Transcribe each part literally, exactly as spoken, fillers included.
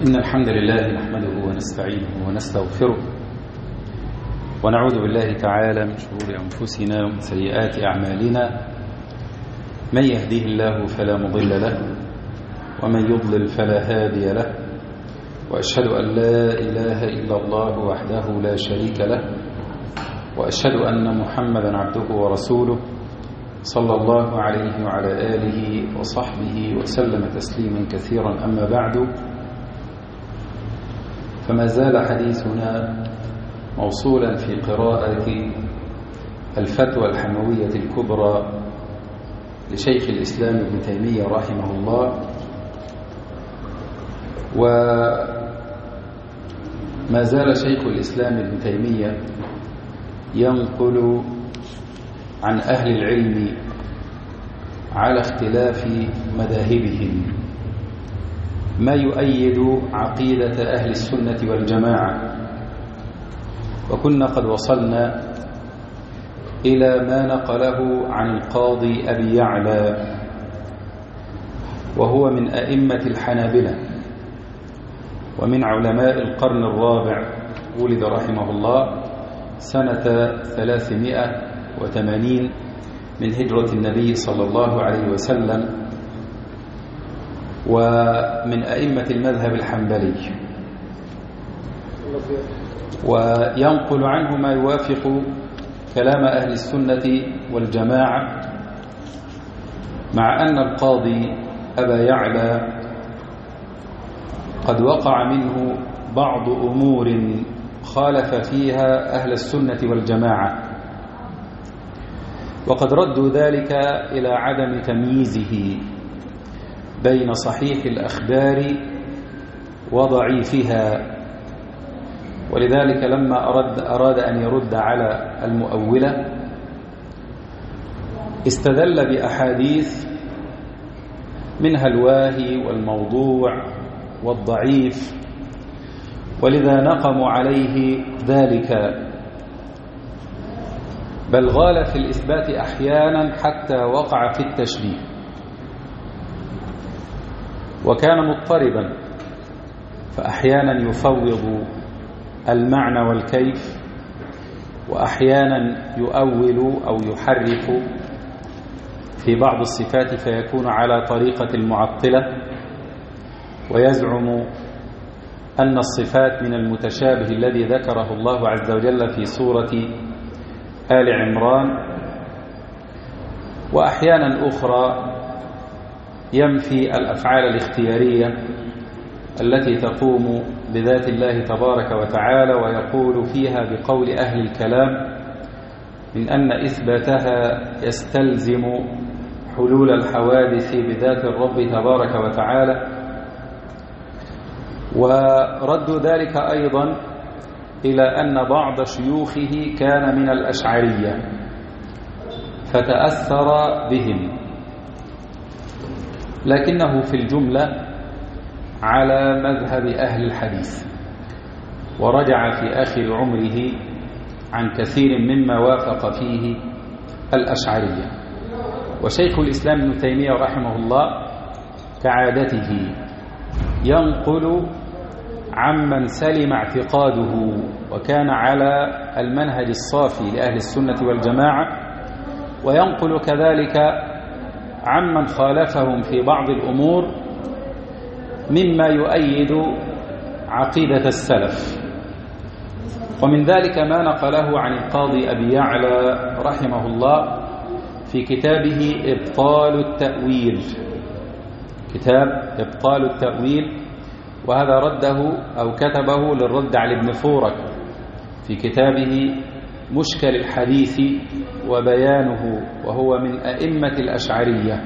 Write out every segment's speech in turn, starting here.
إن الحمد لله نحمده ونستعينه ونستغفره ونعوذ بالله تعالى من شرور أنفسنا ومن سيئات أعمالنا. من يهديه الله فلا مضل له ومن يضلل فلا هادي له، وأشهد أن لا إله إلا الله وحده لا شريك له، وأشهد أن محمدا عبده ورسوله صلى الله عليه وعلى آله وصحبه وسلم تسليما كثيرا. أما بعد، فما زال حديثنا موصولا في قراءة الفتوى الحموية الكبرى لشيخ الإسلام ابن تيمية رحمه الله. وما زال شيخ الإسلام ابن تيمية ينقل عن أهل العلم على اختلاف مذاهبهم ما يؤيد عقيدة أهل السنة والجماعة. وكنا قد وصلنا إلى ما نقله عن القاضي أبي يعلى، وهو من أئمة الحنابلة ومن علماء القرن الرابع، ولد رحمه الله سنة ثلاثمائة وثمانين من هجرة النبي صلى الله عليه وسلم، ومن أئمة المذهب الحنبلي، وينقل عنه ما يوافق كلام أهل السنة والجماعة، مع أن القاضي أبا يعلى قد وقع منه بعض أمور خالف فيها أهل السنة والجماعة، وقد ردوا ذلك إلى عدم تمييزه بين صحيح الأخبار وضعيفها. ولذلك لما أراد, أراد أن يرد على المؤولة استدل بأحاديث منها الواهي والموضوع والضعيف، ولذا نقموا عليه ذلك، بل غال في الإثبات أحيانا حتى وقع في التشبيه، وكان مضطربا، فأحيانا يفوض المعنى والكيف، وأحيانا يؤول أو يحرف في بعض الصفات فيكون على طريقة المعطلة، ويزعم أن الصفات من المتشابه الذي ذكره الله عز وجل في سورة آل عمران، وأحيانا أخرى ينفي الأفعال الاختيارية التي تقوم بذات الله تبارك وتعالى، ويقول فيها بقول أهل الكلام من أن إثباتها يستلزم حلول الحوادث بذات الرب تبارك وتعالى. وردوا ذلك أيضا إلى أن بعض شيوخه كان من الأشعرية فتأثر بهم، لكنه في الجملة على مذهب أهل الحديث، ورجع في آخر عمره عن كثير مما وافق فيه الأشعرية. وشيخ الإسلام ابن تيمية رحمه الله كعادته ينقل عمن سلم اعتقاده وكان على المنهج الصافي لأهل السنة والجماعة، وينقل كذلك عمن خالفهم في بعض الأمور مما يؤيد عقيدة السلف. ومن ذلك ما نقله عن القاضي أبي يعلى رحمه الله في كتابه إبطال التأويل، كتاب إبطال التأويل، وهذا رده أو كتبه للرد على ابن فورك في كتابه مشكل الحديث وبيانه، وهو من أئمة الأشعرية،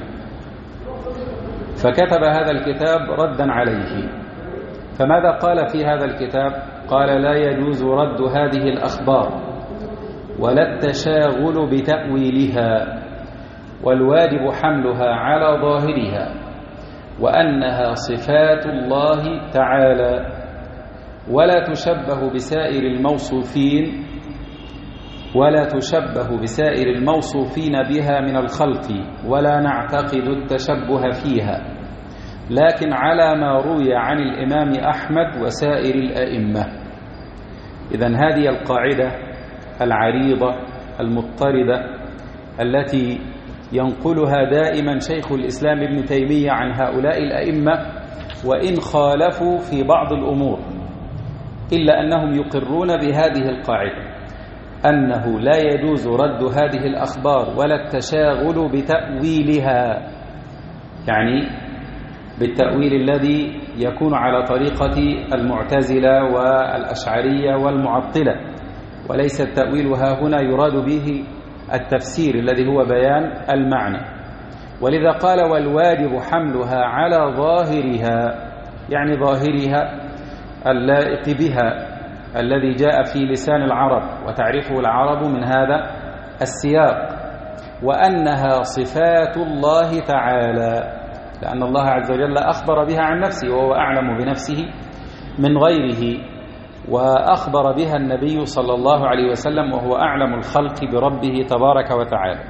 فكتب هذا الكتاب ردا عليه. فماذا قال في هذا الكتاب؟ قال: لا يجوز رد هذه الأخبار ولا التشاغل بتأويلها، والواجب حملها على ظاهرها، وأنها صفات الله تعالى، ولا تشبه بسائر الموصوفين ولا تشبه بسائر الموصوفين بها من الخلق، ولا نعتقد التشبه فيها، لكن على ما روي عن الإمام أحمد وسائر الأئمة. إذن هذه القاعدة العريضة المضطردة التي ينقلها دائما شيخ الإسلام ابن تيمية عن هؤلاء الأئمة، وإن خالفوا في بعض الأمور إلا أنهم يقرون بهذه القاعدة، أنه لا يجوز رد هذه الأخبار ولا التشاغل بتأويلها، يعني بالتأويل الذي يكون على طريقة المعتزلة والأشعرية والمعطلة، وليس التأويل ها هنا يراد به التفسير الذي هو بيان المعنى. ولذا قال والواجب حملها على ظاهرها، يعني ظاهرها اللائق بها الذي جاء في لسان العرب وتعرفه العرب من هذا السياق، وأنها صفات الله تعالى، لأن الله عز وجل أخبر بها عن نفسه وهو أعلم بنفسه من غيره، وأخبر بها النبي صلى الله عليه وسلم وهو أعلم الخلق بربه تبارك وتعالى.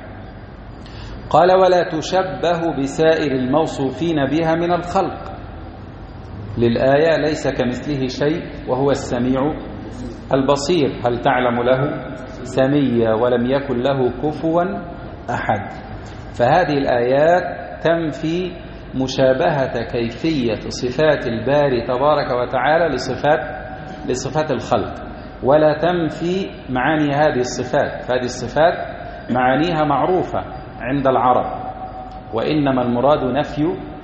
قال ولا تشبه بسائر الموصوفين بها من الخلق، للآية ليس كمثله شيء وهو السميع البصير، هل تعلم له سميا ولم يكن له كفوا أحد. فهذه الآيات تنفي مشابهة كيفية صفات الباري تبارك وتعالى لصفات لصفات الخلق، ولا تنفي معاني هذه الصفات، فهذه الصفات معانيها معروفة عند العرب، وإنما المراد نفي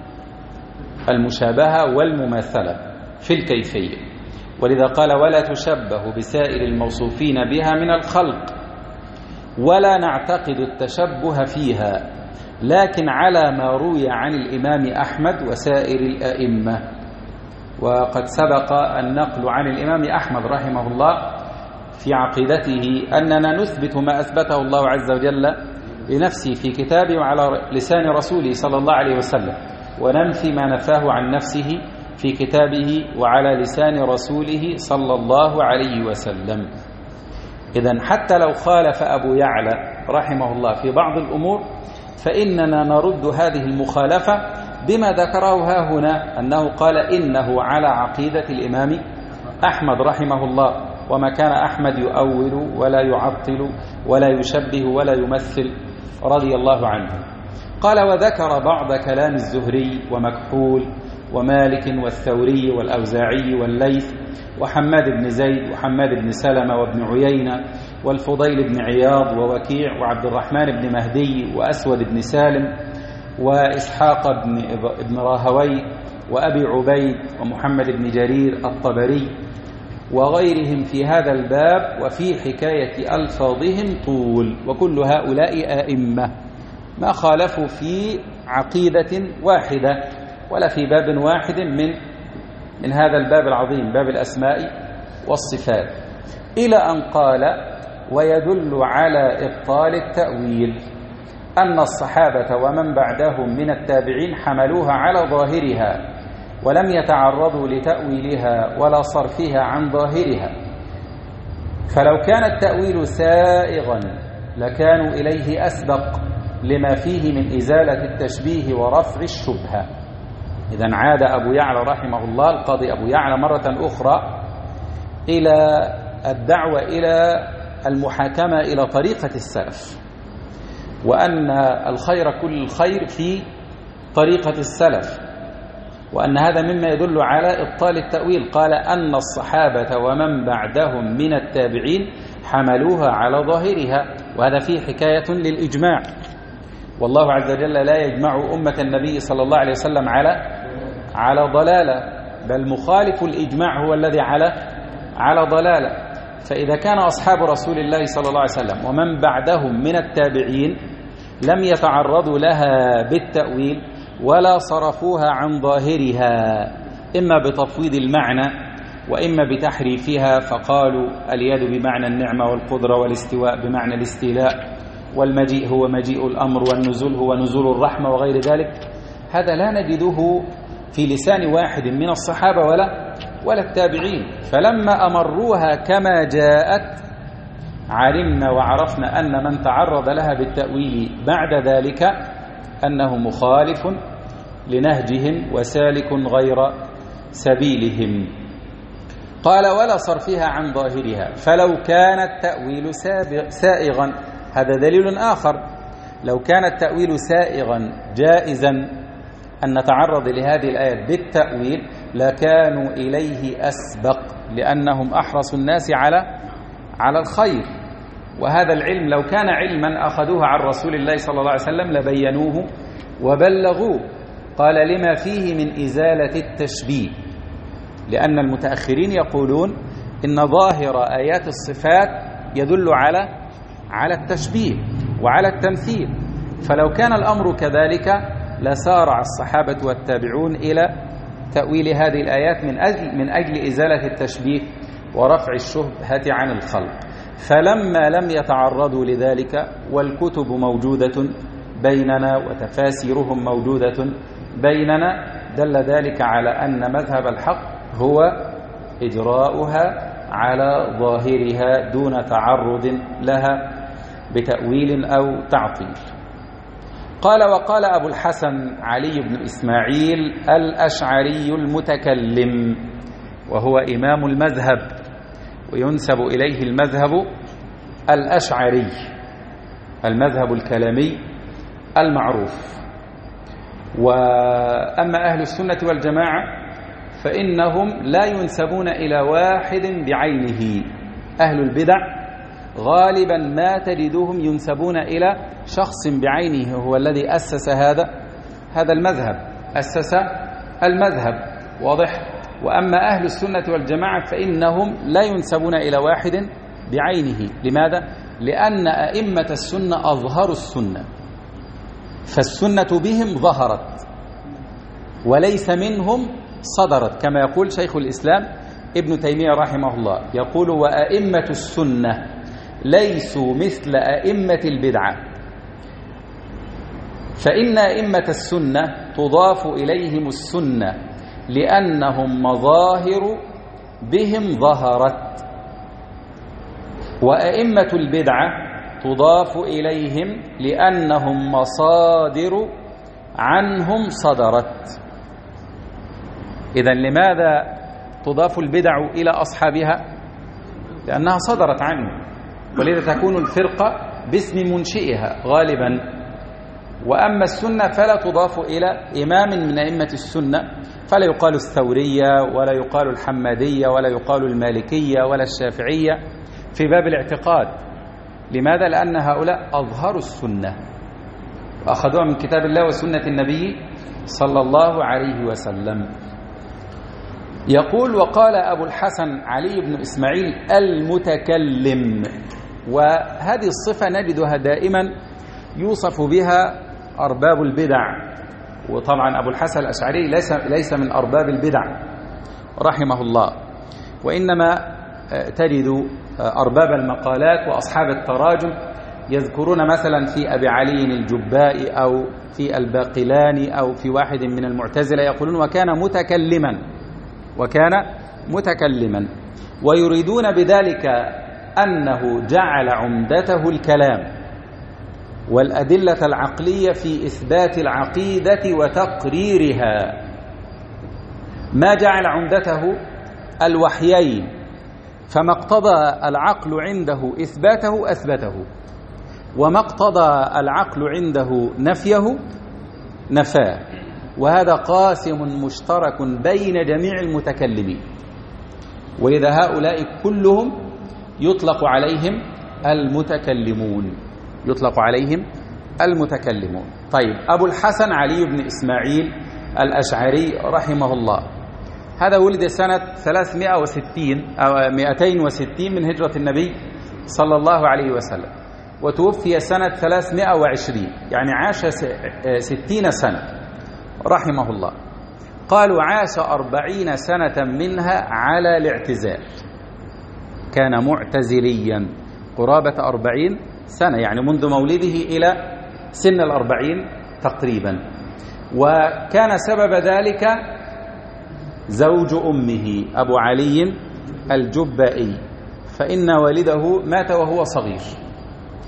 المشابهة والمماثلة في الكيفية. ولذا قال ولا تشبه بسائر الموصوفين بها من الخلق، ولا نعتقد التشبه فيها، لكن على ما روي عن الإمام أحمد وسائر الأئمة. وقد سبق النقل عن الإمام أحمد رحمه الله في عقيدته أننا نثبت ما أثبته الله عز وجل لنفسه في كتابه وعلى لسان رسوله صلى الله عليه وسلم، وننفي ما نفاه عن نفسه في كتابه وعلى لسان رسوله صلى الله عليه وسلم. إذن حتى لو خالف أبو يعلى رحمه الله في بعض الأمور فإننا نرد هذه المخالفة بما ذكره ها هنا، أنه قال إنه على عقيدة الإمام أحمد رحمه الله، وما كان أحمد يؤول ولا يعطل ولا يشبه ولا يمثل رضي الله عنه. قال وذكر بعض كلام الزهري ومكحول ومالك والثوري والأوزاعي والليث وحماد بن زيد وحماد بن سلمة وابن عيينة والفضيل بن عياض ووكيع وعبد الرحمن بن مهدي وأسود بن سالم وإسحاق بن, بن راهوي وأبي عبيد ومحمد بن جرير الطبري وغيرهم في هذا الباب، وفي حكاية ألفاظهم طول، وكل هؤلاء أئمة ما خالفوا في عقيدة واحدة ولا في باب واحد من من هذا الباب العظيم، باب الأسماء والصفات، إلى أن قال ويدل على إبطال التأويل أن الصحابة ومن بعدهم من التابعين حملوها على ظاهرها ولم يتعرضوا لتأويلها ولا صرفها عن ظاهرها، فلو كان التأويل سائغا لكانوا إليه أسبق لما فيه من إزالة التشبيه ورفع الشبهة. إذن عاد أبو يعلى رحمه الله القاضي أبو يعلى مرة أخرى إلى الدعوة إلى المحاكمة إلى طريقة السلف، وأن الخير كل الخير في طريقة السلف، وأن هذا مما يدل على إبطال التأويل. قال أن الصحابة ومن بعدهم من التابعين حملوها على ظاهرها، وهذا فيه حكاية للإجماع، والله عز وجل لا يجمع أمة النبي صلى الله عليه وسلم على على ضلالة، بل مخالف الإجماع هو الذي على على ضلالة. فإذا كان أصحاب رسول الله صلى الله عليه وسلم ومن بعدهم من التابعين لم يتعرضوا لها بالتأويل ولا صرفوها عن ظاهرها، إما بتفويض المعنى وإما بتحريفها، فقالوا اليد بمعنى النعمة والقدرة والاستواء بمعنى الاستيلاء والمجيء هو مجيء الأمر والنزول هو نزول الرحمة وغير ذلك، هذا لا نجده في لسان واحد من الصحابة ولا ولا التابعين. فلما أمروها كما جاءت علمنا وعرفنا أن من تعرض لها بالتأويل بعد ذلك أنه مخالف لنهجهم وسالك غير سبيلهم. قال ولا صرفها عن ظاهرها، فلو كان التأويل سائغا، هذا دليل آخر، لو كان التأويل سائغا جائزا أن نتعرض لهذه الآية بالتأويل لكانوا إليه أسبق، لأنهم أحرص الناس على على الخير، وهذا العلم لو كان علما أخذوه عن رسول الله صلى الله عليه وسلم لبينوه وبلغوه. قال لما فيه من إزالة التشبيه، لأن المتأخرين يقولون إن ظاهر آيات الصفات يدل على على التشبيه وعلى التمثيل، فلو كان الأمر كذلك لسارع الصحابة والتابعون إلى تأويل هذه الآيات من أجل من أجل إزالة التشبيه ورفع الشبهة عن الخلق. فلما لم يتعرضوا لذلك والكتب موجودة بيننا وتفاسيرهم موجودة بيننا، دل ذلك على أن مذهب الحق هو إجراؤها على ظاهرها دون تعرض لها بتأويل أو تعطيل. قال وقال أبو الحسن علي بن إسماعيل الأشعري المتكلم، وهو إمام المذهب وينسب إليه المذهب الأشعري، المذهب الكلامي المعروف. وأما أهل السنة والجماعة فإنهم لا ينسبون إلى واحد بعينه. أهل البدع غالبا ما تجدهم ينسبون إلى شخص بعينه، هو الذي أسس هذا هذا المذهب، أسس المذهب، واضح. وأما أهل السنة والجماعة فإنهم لا ينسبون إلى واحد بعينه. لماذا؟ لأن أئمة السنة أظهروا السنة، فالسنة بهم ظهرت وليس منهم صدرت، كما يقول شيخ الإسلام ابن تيمية رحمه الله، يقول وأئمة السنة ليسوا مثل أئمة البدعة، فإن أئمة السنة تضاف إليهم السنة لأنهم مظاهر بهم ظهرت، وأئمة البدعة تضاف إليهم لأنهم مصادر عنهم صدرت. إذن لماذا تضاف البدع إلى أصحابها؟ لأنها صدرت عنه، ولذا تكون الفرقة باسم منشئها غالبا. وأما السنة فلا تضاف إلى إمام من أئمة السنة، فلا يقال الثورية ولا يقال الحمادية ولا يقال المالكية ولا الشافعية في باب الاعتقاد. لماذا؟ لأن هؤلاء أظهروا السنة وأخذوها من كتاب الله وسنة النبي صلى الله عليه وسلم. يقول وقال أبو الحسن علي بن إسماعيل المتكلم، وهذه الصفة نجدها دائما يوصف بها أرباب البدع، وطبعا أبو الحسن الأشعري ليس, ليس من أرباب البدع رحمه الله، وإنما تجد أرباب المقالات وأصحاب التراجم يذكرون مثلا في أبي علي الجبائي أو في الباقلاني أو في واحد من المعتزلة يقولون وكان متكلما وكان متكلما ويريدون بذلك أنه جعل عمدته الكلام والأدلة العقلية في إثبات العقيدة وتقريرها، ما جعل عمدته الوحيين، فما اقتضى العقل عنده إثباته أثبته، وما اقتضى العقل عنده نفيه نفاه، وهذا قاسم مشترك بين جميع المتكلمين، ولذا هؤلاء كلهم يطلق عليهم المتكلمون يطلق عليهم المتكلمون. طيب، أبو الحسن علي بن إسماعيل الأشعري رحمه الله، هذا ولد سنة ثلاثمائة وستين أو مئتين وستين من هجرة النبي صلى الله عليه وسلم، وتوفي سنة ثلاثمائة وعشرين، يعني عاش ستين سنة رحمه الله. قالوا عاش أربعين سنة منها على الاعتزال، كان معتزليا قرابة أربعين سنة، يعني منذ مولده إلى سن الأربعين تقريبا. وكان سبب ذلك زوج أمه أبو علي الجبائي، فإن والده مات وهو صغير،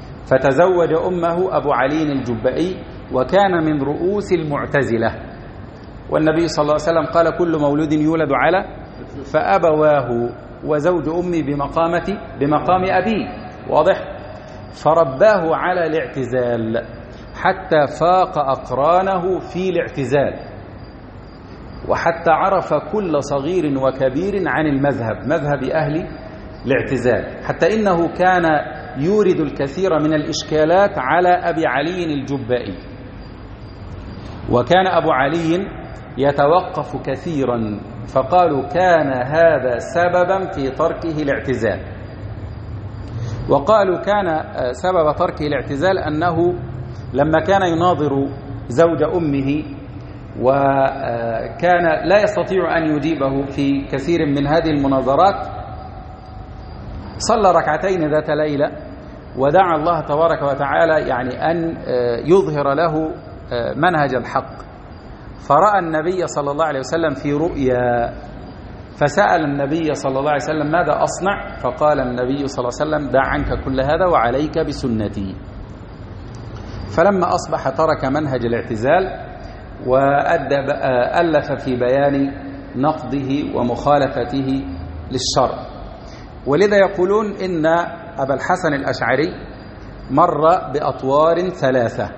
فتزوج أمه أبو علي الجبائي، وكان من رؤوس المعتزلة، والنبي صلى الله عليه وسلم قال كل مولود يولد على فأبواه وزوج أمي بمقامة بمقام أبيه. واضح؟ فرباه على الاعتزال حتى فاق أقرانه في الاعتزال، وحتى عرف كل صغير وكبير عن المذهب، مذهب أهل الاعتزال، حتى إنه كان يورد الكثير من الإشكالات على أبي علي الجبائي، وكان أبو علي يتوقف كثيرا، فقالوا كان هذا سببا في تركه الاعتزال. وقالوا كان سبب تركه الاعتزال أنه لما كان يناظر زوج أمه وكان لا يستطيع أن يجيبه في كثير من هذه المناظرات، صلى ركعتين ذات ليلة ودعا الله تبارك وتعالى يعني أن يظهر له منهج الحق، فرأى النبي صلى الله عليه وسلم في رؤيا، فسأل النبي صلى الله عليه وسلم ماذا أصنع؟ فقال النبي صلى الله عليه وسلم دع عنك كل هذا وعليك بسنتي. فلما أصبح ترك منهج الاعتزال وألف في بيان نقضه ومخالفته للشرع. ولذا يقولون إن أبا الحسن الأشعري مر بأطوار ثلاثة.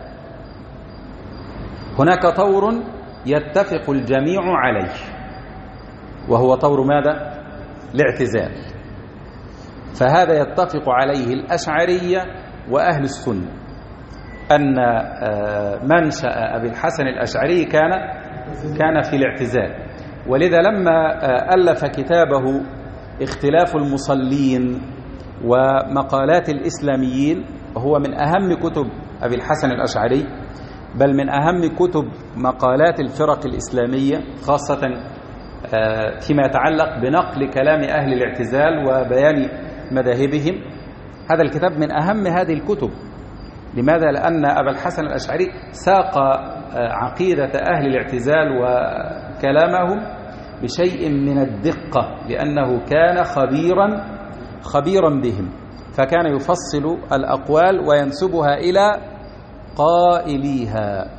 هناك طور يتفق الجميع عليه، وهو طور ماذا؟ الاعتزال، فهذا يتفق عليه الأشعرية وأهل السنة، أن منشأ أبي الحسن الأشعري كان كان في الاعتزال. ولذا لما ألف كتابه اختلاف المصلين ومقالات الإسلاميين، وهو من أهم كتب أبي الحسن الأشعري، بل من أهم كتب مقالات الفرق الإسلامية، خاصة فيما يتعلق بنقل كلام أهل الاعتزال وبيان مذاهبهم. هذا الكتاب من أهم هذه الكتب. لماذا؟ لأن أبا الحسن الأشعري ساق عقيدة أهل الاعتزال وكلامهم بشيء من الدقة، لأنه كان خبيرا خبيرا بهم، فكان يفصل الأقوال وينسبها إلى قائليها.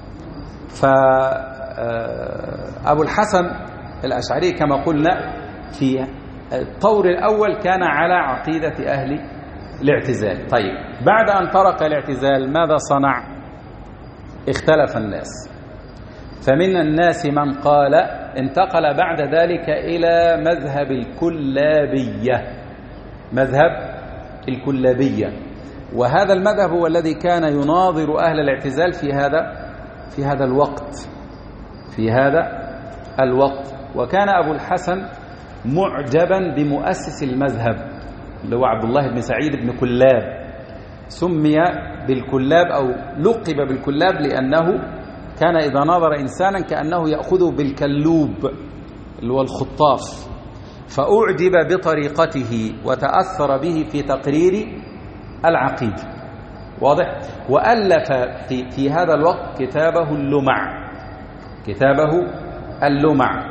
فأبو الحسن الأشعري كما قلنا في الطور الأول كان على عقيدة أهل الاعتزال. طيب، بعد أن ترك الاعتزال ماذا صنع؟ اختلف الناس، فمن الناس من قال انتقل بعد ذلك إلى مذهب الكلابية، مذهب الكلابية. وهذا المذهب هو الذي كان يناظر أهل الاعتزال في هذا في هذا الوقت في هذا الوقت وكان أبو الحسن معجبا بمؤسس المذهب اللي هو عبد الله بن سعيد بن كلاب. سمي بالكلاب أو لقب بالكلاب لأنه كان إذا ناظر إنسانا كأنه يأخذه بالكلوب اللي هو الخطاف، فأعجب بطريقته وتأثر به في تقرير العقيدة. واضح؟ وألف في, في هذا الوقت كتابه اللمع كتابه اللمع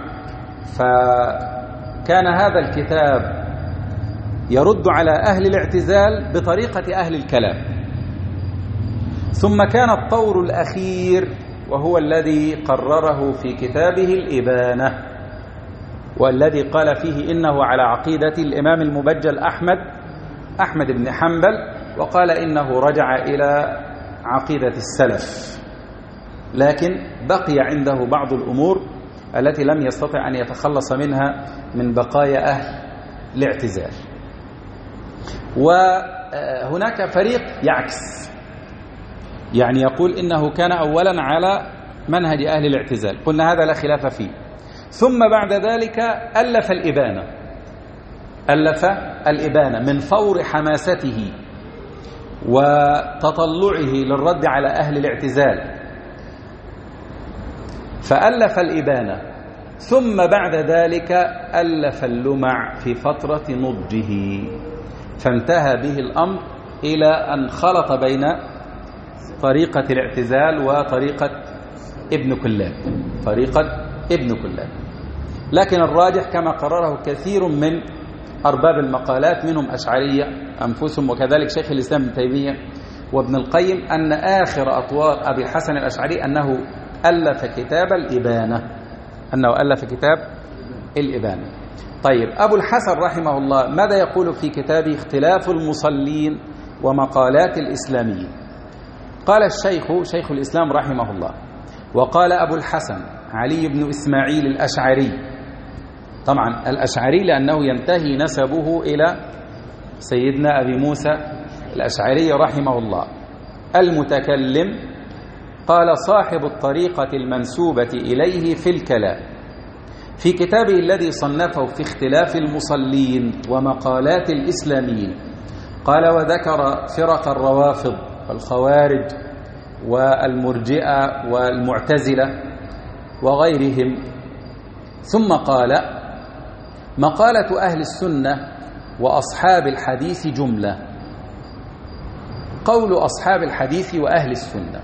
فكان هذا الكتاب يرد على أهل الاعتزال بطريقة أهل الكلام. ثم كان الطور الأخير وهو الذي قرره في كتابه الإبانة، والذي قال فيه إنه على عقيدة الإمام المبجل أحمد أحمد بن حنبل، وقال إنه رجع إلى عقيدة السلف، لكن بقي عنده بعض الأمور التي لم يستطع أن يتخلص منها من بقايا أهل الاعتزال. وهناك فريق يعكس، يعني يقول إنه كان أولا على منهج أهل الاعتزال، قلنا هذا لا خلاف فيه. ثم بعد ذلك ألف الإبانة ألف الإبانة من فور حماسته وتطلعه للرد على أهل الاعتزال، فألف الإبانة. ثم بعد ذلك ألف اللمع في فترة نضجه، فانتهى به الأمر إلى أن خلط بين طريقة الاعتزال وطريقة ابن كلاب طريقة ابن كلاب لكن الراجح كما قرره كثير من أرباب المقالات منهم أشعرية أنفسهم وكذلك شيخ الإسلام ابن تيمية وابن القيم، أن آخر أطوار أبي الحسن الأشعري أنه ألف كتاب الإبانة أنه ألف كتاب الإبانة. طيب، أبو الحسن رحمه الله ماذا يقول في كتابه اختلاف المصلين ومقالات الإسلاميين؟ قال الشيخ شيخ الإسلام رحمه الله: وقال أبو الحسن علي بن إسماعيل الأشعري، طبعا الأشعري لأنه ينتهي نسبه إلى سيدنا أبي موسى الأشعري رحمه الله المتكلم، قال: صاحب الطريقة المنسوبة إليه في الكلام، في كتابه الذي صنفه في اختلاف المصلين ومقالات الإسلاميين، قال: وذكر فرق الروافض والخوارج والمرجئة والمعتزلة وغيرهم، ثم قال: مقالة أهل السنة وأصحاب الحديث جملة. قول أصحاب الحديث وأهل السنة: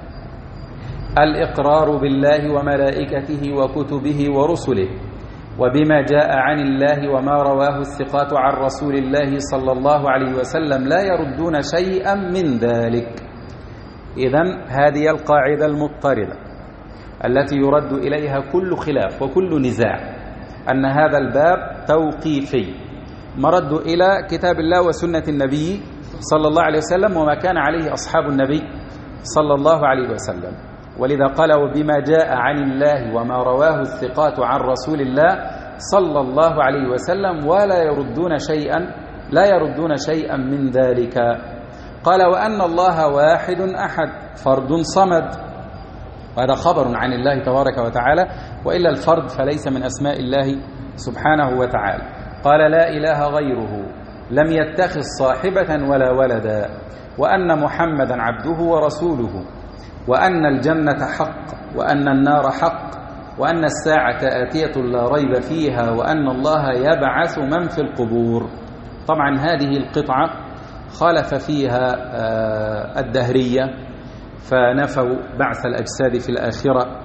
الإقرار بالله وملائكته وكتبه ورسله وبما جاء عن الله وما رواه الثقات عن رسول الله صلى الله عليه وسلم لا يردون شيئا من ذلك. إذن هذه القاعدة المضطردة التي يرد إليها كل خلاف وكل نزاع، أن هذا الباب توقيفي مرد إلى كتاب الله وسنة النبي صلى الله عليه وسلم وما كان عليه أصحاب النبي صلى الله عليه وسلم. ولذا قال: وبما جاء عن الله وما رواه الثقات عن رسول الله صلى الله عليه وسلم ولا يردون شيئا لا يردون شيئا من ذلك. قال: وأن الله واحد أحد فرد صمد، وهذا خبر عن الله تبارك وتعالى، وإلا الفرد فليس من أسماء الله سبحانه وتعالى. قال: لا إله غيره لم يتخذ صاحبة ولا ولدا، وأن محمدا عبده ورسوله، وأن الجنة حق وأن النار حق، وأن الساعة آتية لا ريب فيها، وأن الله يبعث من في القبور. طبعا هذه القطعة خالف فيها الدهرية فنفوا بعث الأجساد في الآخرة،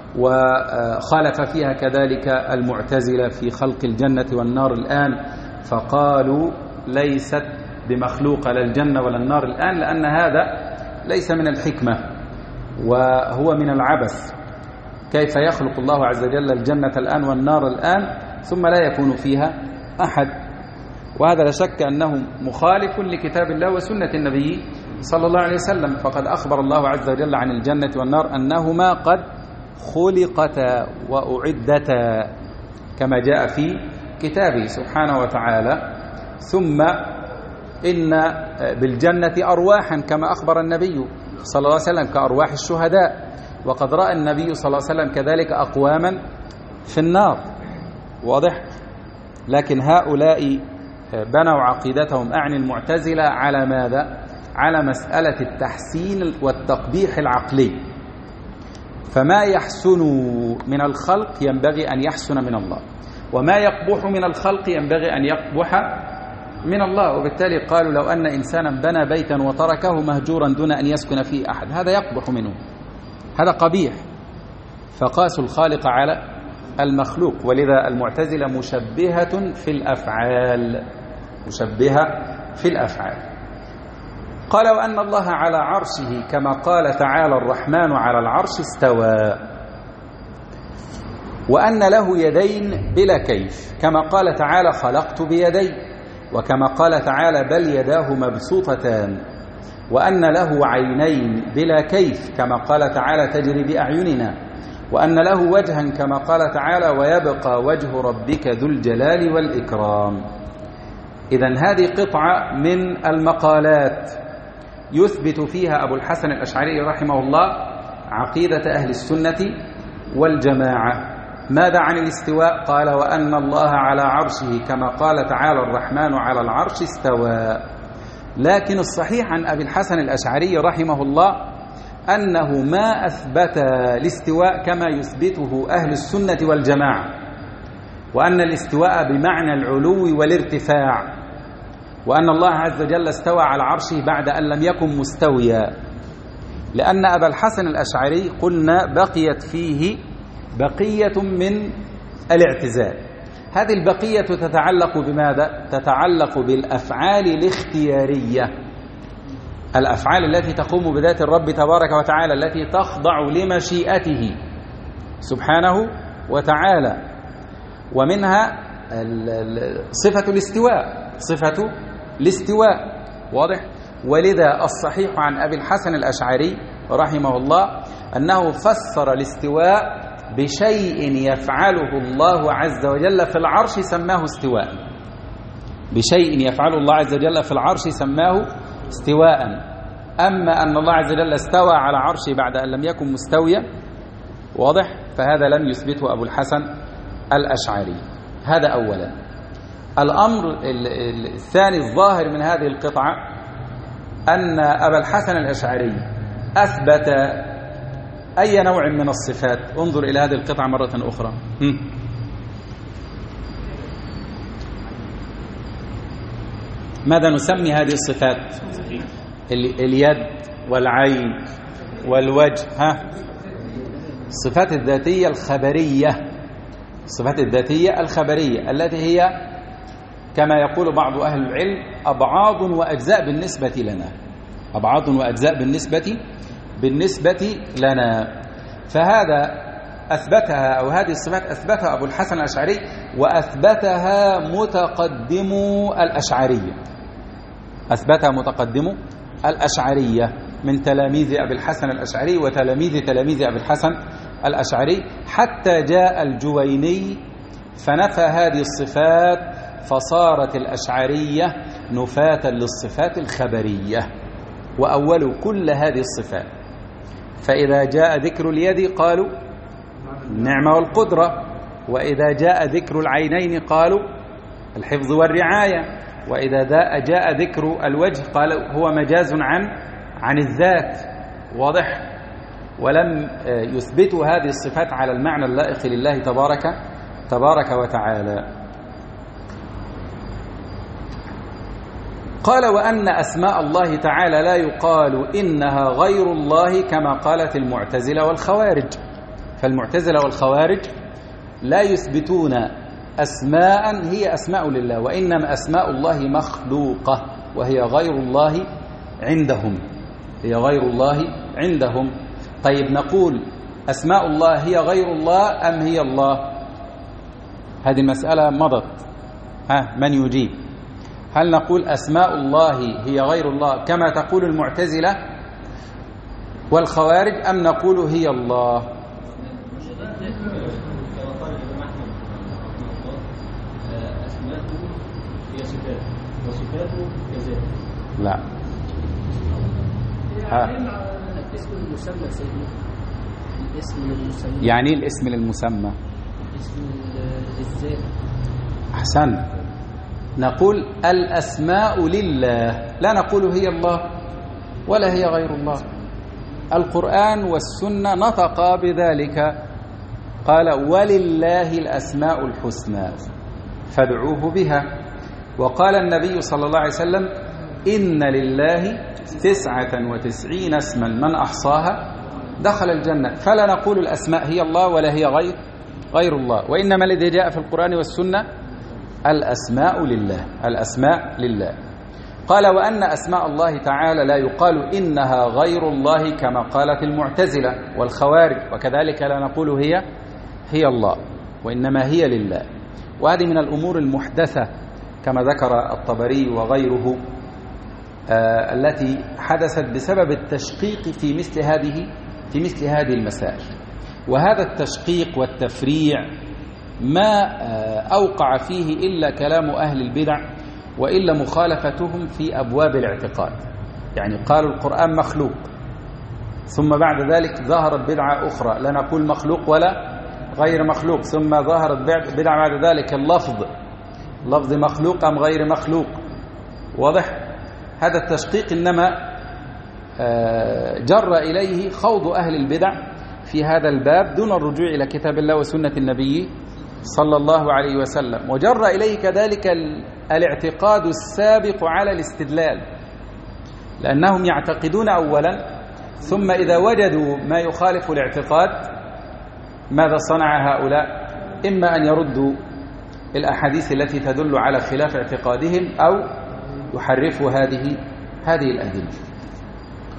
وخالف فيها كذلك المعتزلة في خلق الجنة والنار الآن، فقالوا ليست بمخلوقة لا الجنة ولا النار الآن، لأن هذا ليس من الحكمة وهو من العبث. كيف يخلق الله عز وجل الجنة الآن والنار الآن ثم لا يكون فيها أحد؟ وهذا لا شك أنه مخالف لكتاب الله وسنة النبي صلى الله عليه وسلم، فقد أخبر الله عز وجل عن الجنة والنار أنهما قد خلقتا وأعدتا كما جاء في كتابه سبحانه وتعالى. ثم إن بالجنة أرواحا كما أخبر النبي صلى الله عليه وسلم كأرواح الشهداء، وقد رأى النبي صلى الله عليه وسلم كذلك أقواما في النار. واضح؟ لكن هؤلاء بنوا عقيدتهم أعني المعتزلة على ماذا؟ على مسألة التحسين والتقبيح العقلي، فما يحسن من الخلق ينبغي أن يحسن من الله، وما يقبح من الخلق ينبغي أن يقبح من الله. وبالتالي قالوا: لو أن إنسانا بنى بيتا وتركه مهجورا دون أن يسكن فيه أحد هذا يقبح منه، هذا قبيح، فقاسوا الخالق على المخلوق. ولذا المعتزلة مشبهة في الأفعال، مشبهة في الأفعال. قال: وأن الله على عرشه كما قال تعالى: الرحمن على العرش استوى، وأن له يدين بلا كيف كما قال تعالى: خلقت بيدي، وكما قال تعالى: بل يداه مبسوطتان، وأن له عينين بلا كيف كما قال تعالى: تجري بأعيننا، وأن له وجها كما قال تعالى: ويبقى وجه ربك ذو الجلال والإكرام. إذن هذه قطعة من المقالات يثبت فيها أبو الحسن الأشعري رحمه الله عقيدة أهل السنة والجماعة. ماذا عن الاستواء؟ قال: وأن الله على عرشه كما قال تعالى: الرحمن على العرش استوى. لكن الصحيح عن أبي الحسن الأشعري رحمه الله أنه ما أثبت الاستواء كما يثبته أهل السنة والجماعة، وأن الاستواء بمعنى العلو والارتفاع، وأن الله عز وجل استوى على عرشه بعد أن لم يكن مستويا، لأن أبا الحسن الأشعري قلنا بقيت فيه بقية من الاعتزال. هذه البقية تتعلق بماذا؟ تتعلق بالأفعال الاختيارية، الأفعال التي تقوم بذات الرب تبارك وتعالى، التي تخضع لمشيئته سبحانه وتعالى. ومنها صفة الاستواء، صفة الاستواء واضح. ولذا الصحيح عن أبي الحسن الأشعري رحمه الله أنه فسر الاستواء بشيء يفعله الله عز وجل في العرش سماه استواء، بشيء يفعله الله عز وجل في العرش سماه استواء. أما أن الله عز وجل استوى على عرشه بعد أن لم يكن مستويا واضح، فهذا لم يثبته أبو الحسن الأشعري. هذا أولا. الأمر الثاني الظاهر من هذه القطعة أن أبا الحسن الأشعري أثبت أي نوع من الصفات. انظر إلى هذه القطعة مرة أخرى. ماذا نسمي هذه الصفات؟ اليد والعين والوجه، ها، الصفات الذاتية الخبرية، الصفات الذاتية الخبرية التي هي كما يقول بعض أهل العلم أبعاض وأجزاء بالنسبة لنا، أبعاض وأجزاء بالنسبة بالنسبة لنا. فهذا أثبتها، أو هذه الصفات أثبتها أبو الحسن الأشعري، وأثبتها متقدمو الأشعرية، أثبتها متقدمو الأشعرية من تلاميذ أبي الحسن الأشعري وتلاميذ تلاميذ أبي الحسن الأشعري، حتى جاء الجويني فنفى هذه الصفات، فصارت الأشعرية نفاة للصفات الخبرية وأولوا كل هذه الصفات. فإذا جاء ذكر اليد قالوا النعمة والقدرة، وإذا جاء ذكر العينين قالوا الحفظ والرعاية، وإذا جاء ذكر الوجه قالوا هو مجاز عن عن الذات واضح. ولم يثبتوا هذه الصفات على المعنى اللائق لله تبارك تبارك وتعالى. قال وأن أسماء الله تعالى لا يقال إنها غير الله كما قالت المعتزلة والخوارج. فالمعتزلة والخوارج لا يثبتون أسماء هي أسماء لله، وإنما أسماء الله مخلوقة وهي غير الله عندهم، هي غير الله عندهم. طيب نقول أسماء الله هي غير الله أم هي الله؟ هذه المسألة مضت، ها من يجيب؟ هل نقول أسماء الله هي غير الله كما تقول المعتزلة والخوارج، أم نقول هي الله؟ لا، ها. الاسم المسمى سيدنا، الاسم المسمى يعني ايه الاسم للمسمى؟ الاسم للذات. أحسن. نقول الأسماء لله، لا نقول هي الله ولا هي غير الله. القرآن والسنة نطقا بذلك، قال ولله الأسماء الحسنى فادعوه بها. وقال النبي صلى الله عليه وسلم إن لله تسعة وتسعين اسما من أحصاها دخل الجنة. فلا نقول الأسماء هي الله ولا هي غير غير الله، وإنما الذي جاء في القرآن والسنة الأسماء لله، الأسماء لله. قال وأن أسماء الله تعالى لا يقال إنها غير الله كما قالت المعتزلة والخوارج، وكذلك لا نقول هي هي الله، وإنما هي لله. وهذه من الأمور المحدثة كما ذكر الطبري وغيره آه التي حدثت بسبب التشقيق في مثل هذه في مثل هذه المسائل. وهذا التشقيق والتفريع ما آه أوقع فيه إلا كلام أهل البدع، وإلا مخالفتهم في أبواب الاعتقاد. يعني قالوا القرآن مخلوق، ثم بعد ذلك ظهرت بدعة أخرى لا نقول مخلوق ولا غير مخلوق، ثم ظهرت بدعة بعد ذلك اللفظ لفظ مخلوق أم غير مخلوق. واضح؟ هذا التشقيق إنما جر إليه خوض أهل البدع في هذا الباب دون الرجوع إلى كتاب الله وسنة النبي صلى الله عليه وسلم، وجر إليه كذلك الاعتقاد السابق على الاستدلال، لأنهم يعتقدون أولا ثم إذا وجدوا ما يخالف الاعتقاد ماذا صنع هؤلاء؟ إما أن يردوا الأحاديث التي تدل على خلاف اعتقادهم، أو يحرفوا هذه هذه الأدلة.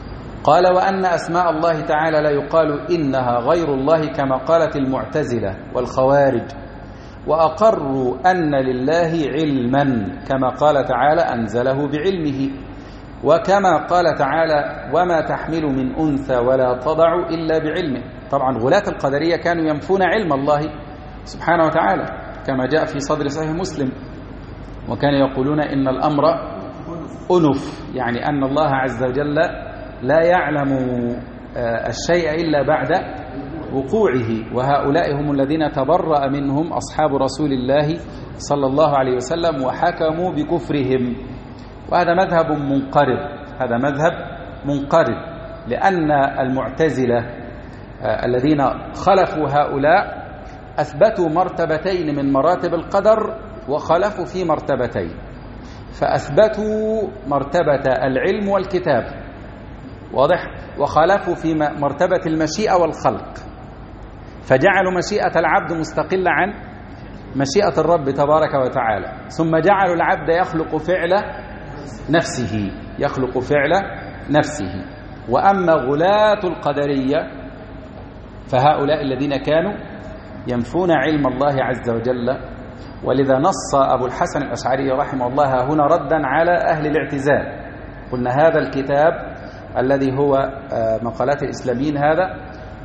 قال وأن أسماء الله تعالى لا يقال إنها غير الله كما قالت المعتزلة والخوارج، وأقروا أن لله علما كما قال تعالى أنزله بعلمه، وكما قال تعالى وما تحمل من أنثى ولا تضع إلا بعلمه. طبعا غلاة القدرية كانوا ينفون علم الله سبحانه وتعالى كما جاء في صدر صحيح مسلم، وكانوا يقولون إن الأمر أنف، يعني أن الله عز وجل لا يعلم الشيء إلا بعد وقوعه، وهؤلاء هم الذين تبرأ منهم أصحاب رسول الله صلى الله عليه وسلم وحكموا بكفرهم. وهذا مذهب منقرض، هذا مذهب منقرض، لأن المعتزلة الذين خلفوا هؤلاء أثبتوا مرتبتين من مراتب القدر وخلفوا في مرتبتين، فأثبتوا مرتبة العلم والكتاب، واضح، وخالفوا في مرتبة المشيئة والخلق، فجعلوا مشيئة العبد مستقلة عن مشيئة الرب تبارك وتعالى، ثم جعلوا العبد يخلق فعل نفسه يخلق فعل نفسه. وأما غلاة القدرية فهؤلاء الذين كانوا ينفون علم الله عز وجل، ولذا نص أبو الحسن الأشعري رحمه الله هنا ردا على أهل الاعتزال. قلنا هذا الكتاب الذي هو مقالات الإسلاميين هذا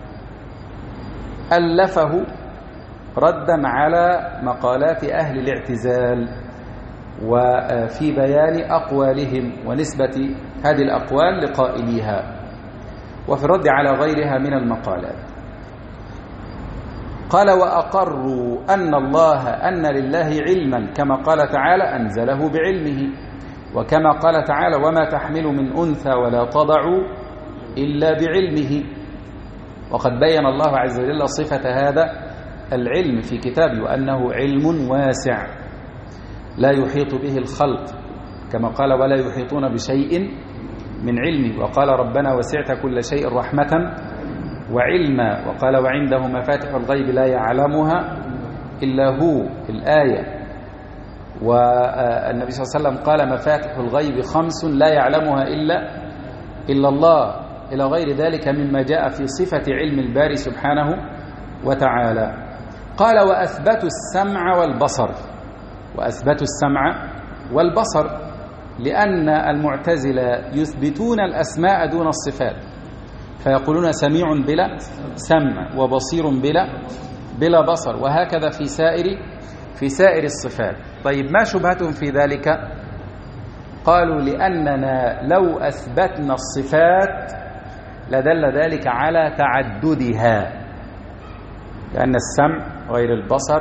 ألفه ردا على مقالات أهل الاعتزال وفي بيان أقوالهم ونسبة هذه الأقوال لقائليها، وفي الرد على غيرها من المقالات. قال وأقروا أن الله أن لله علما كما قال تعالى أنزله بعلمه، وكما قال تعالى وما تحمل من أنثى ولا تضع إلا بعلمه. وقد بين الله عز وجل صفة هذا العلم في كتابه وأنه علم واسع لا يحيط به الخلق، كما قال ولا يحيطون بشيء من علمه، وقال ربنا وسعت كل شيء رحمة وعلما، وقال وعنده مفاتح الغيب لا يعلمها إلا هو في الآية. والنبي صلى الله عليه وسلم قال مفاتح الغيب خمس لا يعلمها إلا إلا الله، إلى غير ذلك مما جاء في صفة علم الباري سبحانه وتعالى. قال وأثبتوا السمع والبصر، وأثبتوا السمع والبصر لأن المعتزلة يثبتون الأسماء دون الصفات، فيقولون سميع بلا سمع وبصير بلا بلا بصر، وهكذا في سائر في سائر الصفات. طيب ما شبهتهم في ذلك؟ قالوا لأننا لو أثبتنا الصفات لدل ذلك على تعددها، لأن السمع غير البصر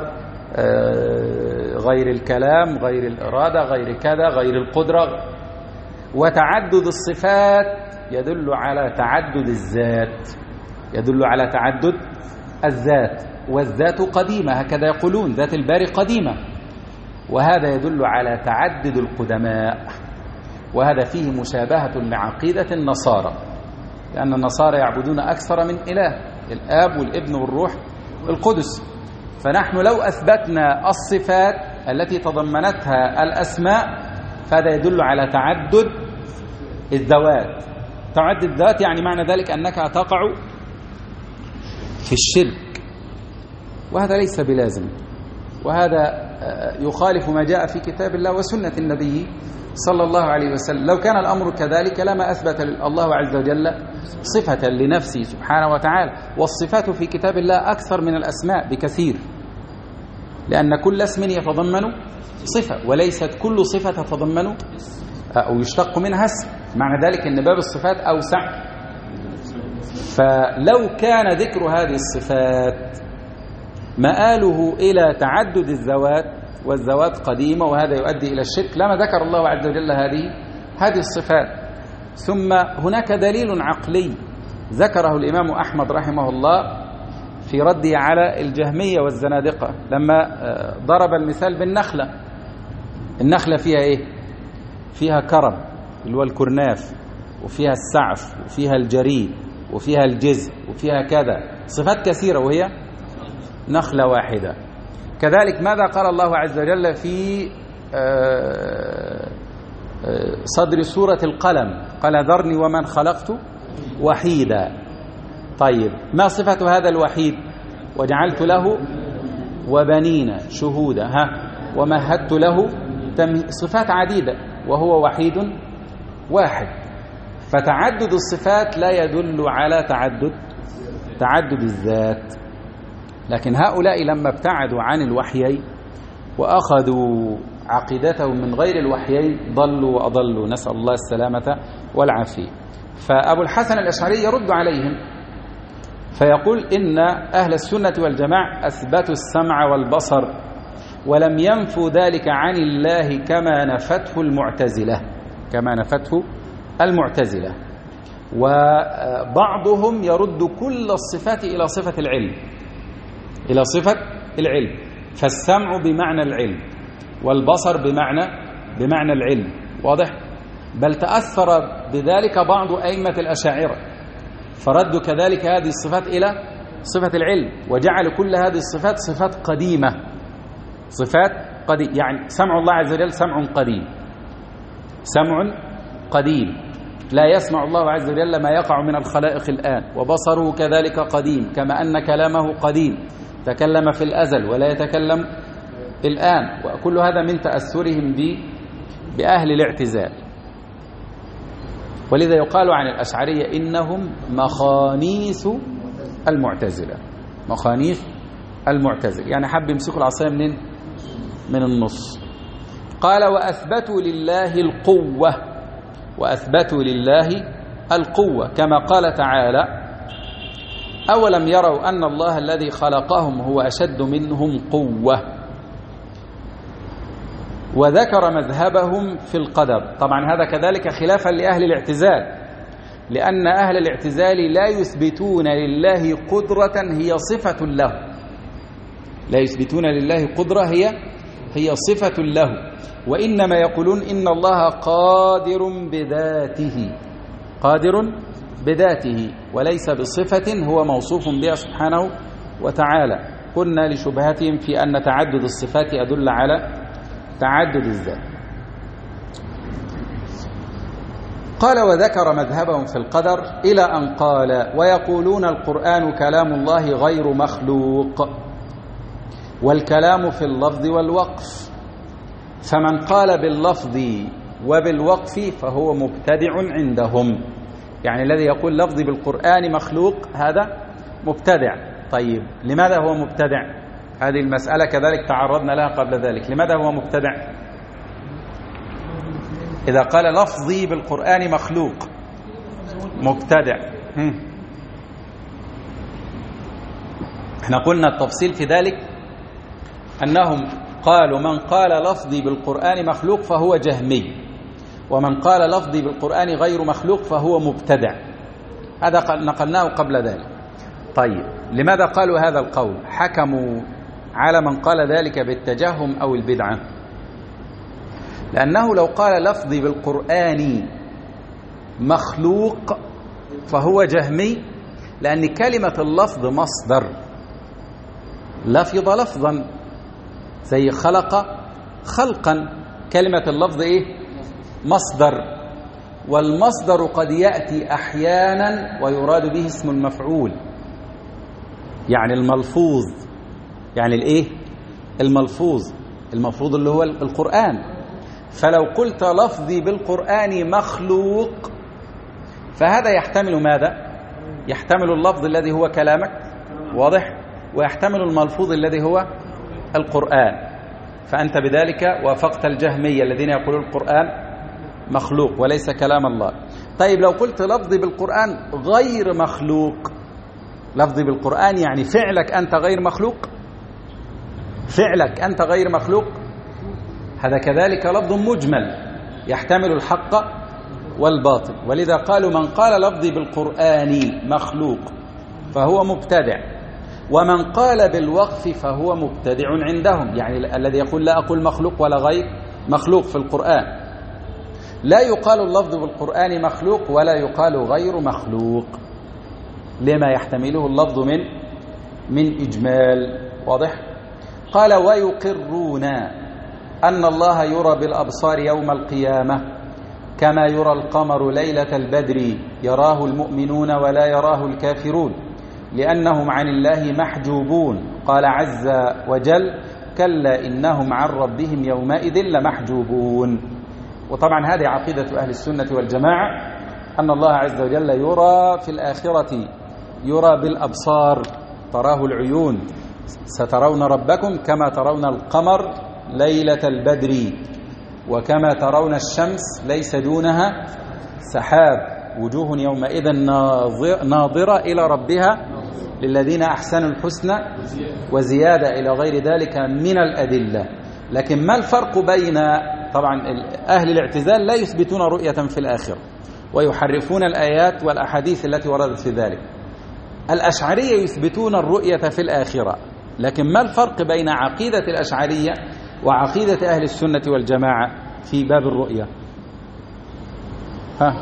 غير الكلام غير الإرادة غير كذا غير القدرة، وتعدد الصفات يدل على تعدد الذات، يدل على تعدد الذات، والذات قديمة هكذا يقولون، ذات الباري قديمة، وهذا يدل على تعدد القدماء، وهذا فيه مشابهة لعقيدة النصارى، لأن النصارى يعبدون أكثر من إله، الآب والابن والروح القدس. فنحن لو أثبتنا الصفات التي تضمنتها الأسماء فهذا يدل على تعدد الذوات. تعدد الذات يعني معنى ذلك أنك تقع في الشرك، وهذا ليس بلازم، وهذا يخالف ما جاء في كتاب الله وسنة النبي صلى الله عليه وسلم. لو كان الأمر كذلك لما أثبت الله عز وجل صفة لنفسه سبحانه وتعالى، والصفات في كتاب الله أكثر من الأسماء بكثير، لأن كل اسم يتضمن صفة، وليست كل صفة تتضمن أو يشتق منها اسم، معنى ذلك أن باب الصفات أوسع. فلو كان ذكر هذه الصفات مآله إلى تعدد الذوات والذوات قديمة وهذا يؤدي إلى الشرك لما ذكر الله عز وجل هذه هذه الصفات. ثم هناك دليل عقلي ذكره الإمام أحمد رحمه الله في رده على الجهمية والزنادقة لما ضرب المثال بالنخلة. النخلة فيها إيه؟ فيها كرم اللي هو الكرناف، وفيها السعف، وفيها الجريد، وفيها الجذع، وفيها كذا، صفات كثيرة وهي نخلة واحدة. كذلك ماذا قال الله عز وجل في صدر سورة القلم؟ قال ذرني ومن خلقت وحيدا. طيب ما صفة هذا الوحيد؟ وجعلت له وبنين شهودا، ها ومهدت له صفات عديدة وهو وحيد واحد. فتعدد الصفات لا يدل على تعدد تعدد الذات. لكن هؤلاء لما ابتعدوا عن الوحيين وأخذوا عقيدتهم من غير الوحيين ضلوا وأضلوا، نسأل الله السلامة والعافية. فأبو الحسن الأشعري يرد عليهم فيقول إن أهل السنة والجماعة أثبتوا السمع والبصر ولم ينفوا ذلك عن الله كما نفته المعتزلة كما نفته المعتزلة. وبعضهم يرد كل الصفات إلى صفة العلم إلى صفة العلم فالسمع بمعنى العلم والبصر بمعنى بمعنى العلم، واضح؟ بل تأثر بذلك بعض أئمة الأشاعرة فردوا كذلك هذه الصفات إلى صفة العلم وجعل كل هذه الصفات صفات قديمة صفات قديم. يعني سمع الله عز وجل سمع قديم سمع قديم لا يسمع الله عز وجل ما يقع من الخلائق الآن، وبصره كذلك قديم كما أن كلامه قديم تكلم في الأزل ولا يتكلم الآن. وكل هذا من تأثرهم بأهل الاعتزال. ولذا يقال عن الأشعرية إنهم مخانيث المعتزلة مخانيث المعتزلة يعني حب يمسكوا العصاية منين؟ من النص. قال وأثبتوا لله القوة وأثبتوا لله القوة كما قال تعالى أولم يروا أن الله الذي خلقهم هو أشد منهم قوة. وذكر مذهبهم في القدر. طبعا هذا كذلك خلافا لأهل الاعتزال، لأن أهل الاعتزال لا يثبتون لله قدرة هي صفة له لا يثبتون لله قدرة هي هي صفة له، وإنما يقولون إن الله قادر بذاته قادر بذاته وليس بصفة هو موصوف بها سبحانه وتعالى. قلنا لشبهتهم في أن تعدد الصفات يدل على تعدد الذات. قال وذكر مذهبهم في القدر إلى أن قال ويقولون القرآن كلام الله غير مخلوق والكلام في اللفظ والوقف، فمن قال باللفظ وبالوقف فهو مبتدع عندهم. يعني الذي يقول لفظي بالقرآن مخلوق هذا مبتدع. طيب لماذا هو مبتدع؟ هذه المسألة كذلك تعرضنا لها قبل ذلك. لماذا هو مبتدع؟ إذا قال لفظي بالقرآن مخلوق مبتدع. احنا قلنا التفصيل في ذلك أنهم قالوا من قال لفظي بالقرآن مخلوق فهو جهمي، ومن قال لفظي بالقرآن غير مخلوق فهو مبتدع. هذا نقلناه قبل ذلك. طيب لماذا قالوا هذا القول؟ حكموا على من قال ذلك بالتجهم أو البدعة، لأنه لو قال لفظي بالقرآن مخلوق فهو جهمي، لأن كلمة اللفظ مصدر لفظ لفظا زي خلق خلقا. كلمة اللفظ إيه؟ مصدر، والمصدر قد يأتي أحيانا ويراد به اسم المفعول، يعني الملفوظ، يعني الإيه؟ الملفوظ المفروض اللي هو القرآن. فلو قلت لفظي بالقرآن مخلوق فهذا يحتمل ماذا؟ يحتمل اللفظ الذي هو كلامك، واضح؟ ويحتمل الملفوظ الذي هو القرآن. فأنت بذلك وافقت الجهمية الذين يقولون القرآن مخلوق وليس كلام الله. طيب لو قلت لفظي بالقرآن غير مخلوق، لفظي بالقرآن يعني فعلك أنت غير مخلوق، فعلك أنت غير مخلوق، هذا كذلك لفظ مجمل يحتمل الحق والباطل. ولذا قالوا من قال لفظي بالقرآن مخلوق فهو مبتدع، ومن قال بالوقف فهو مبتدع عندهم. يعني الذي يقول لا أقول مخلوق ولا غير مخلوق في القرآن، لا يقال اللفظ بالقرآن مخلوق ولا يقال غير مخلوق لما يحتمله اللفظ من من إجمال، واضح؟ قال ويقرون أن الله يرى بالأبصار يوم القيامة كما يرى القمر ليلة البدر يراه المؤمنون ولا يراه الكافرون لأنهم عن الله محجوبون. قال عز وجل كلا إنهم عن ربهم يومئذ لمحجوبون. وطبعا هذه عقيدة أهل السنة والجماعة أن الله عز وجل يرى في الآخرة، يرى بالأبصار، تراه العيون، سترون ربكم كما ترون القمر ليلة البدر وكما ترون الشمس ليس دونها سحاب، وجوه يومئذ ناظرة إلى ربها للذين أحسنوا الحسنى وزيادة إلى غير ذلك من الأدلة. لكن ما الفرق بين، طبعا أهل الاعتزال لا يثبتون رؤية في الآخرة ويحرفون الآيات والأحاديث التي وردت في ذلك. الأشعرية يثبتون الرؤية في الآخرة. لكن ما الفرق بين عقيدة الأشعرية وعقيدة أهل السنة والجماعة في باب الرؤية؟ ها؟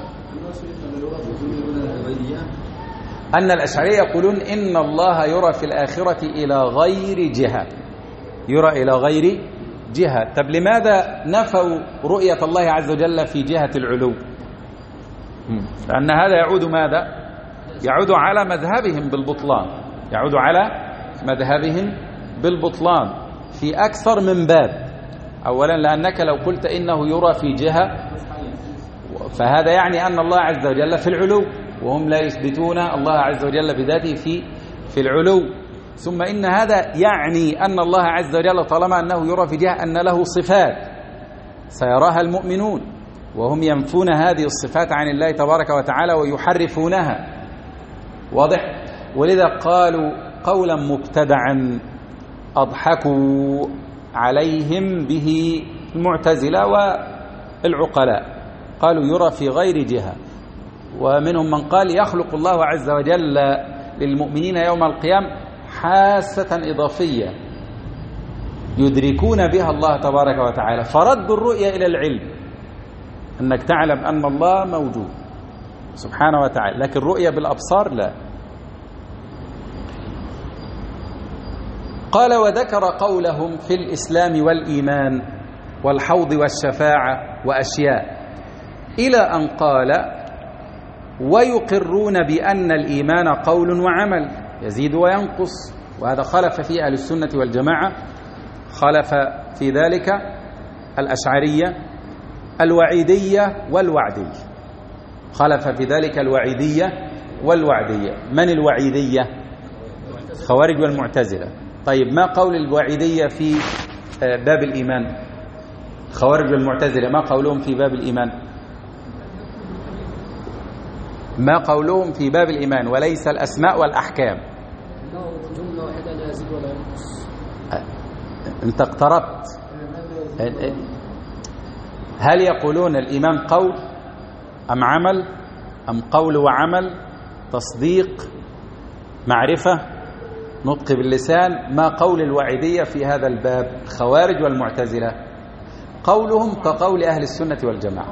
أن الأشعرية يقولون إن الله يرى في الآخرة إلى غير جهة، يرى إلى غير جهة. طب لماذا نفوا رؤية الله عز وجل في جهة العلو؟ لأن هذا يعود ماذا؟ يعود على مذهبهم بالبطلان، يعود على مذهبهم بالبطلان في أكثر من باب. أولا لأنك لو قلت إنه يرى في جهة فهذا يعني أن الله عز وجل في العلو، وهم لا يثبتون الله عز وجل بذاته في في العلو. ثم إن هذا يعني أن الله عز وجل طالما أنه يرى في جهة أن له صفات سيراها المؤمنون، وهم ينفون هذه الصفات عن الله تبارك وتعالى ويحرفونها. واضح؟ ولذا قالوا قولا مبتدعا أضحكوا عليهم به المعتزلة والعقلاء، قالوا يرى في غير جهة. ومنهم من قال يخلق الله عز وجل للمؤمنين يوم القيامة حاسة إضافية يدركون بها الله تبارك وتعالى، فرد الرؤية إلى العلم، أنك تعلم أن الله موجود سبحانه وتعالى، لكن الرؤية بالأبصار لا. قال وذكر قولهم في الإسلام والإيمان والحوض والشفاعة وأشياء، إلى أن قال ويقرون بأن الإيمان قول وعمل يزيد وينقص. وهذا خلف فيه أهل السنة والجماعة، خلف في ذلك الأشعرية الوعيدية والوعدية، خلف في ذلك الوعيدية والوعدية. من الوعيدية؟ خوارج والمعتزلة. طيب ما قول الوعيدية في باب الإيمان؟ خوارج والمعتزلة ما قولهم في باب الإيمان؟ ما قولهم في باب الإيمان وليس الأسماء والأحكام؟ جملة واحدة لا يزيد ولا ينقص. أنت اقتربت. هل يقولون الإيمان قول أم عمل أم قول وعمل، تصديق، معرفة، نطق باللسان؟ ما قول الوعيدية في هذا الباب الخوارج والمعتزلة؟ قولهم كقول أهل السنة والجماعة،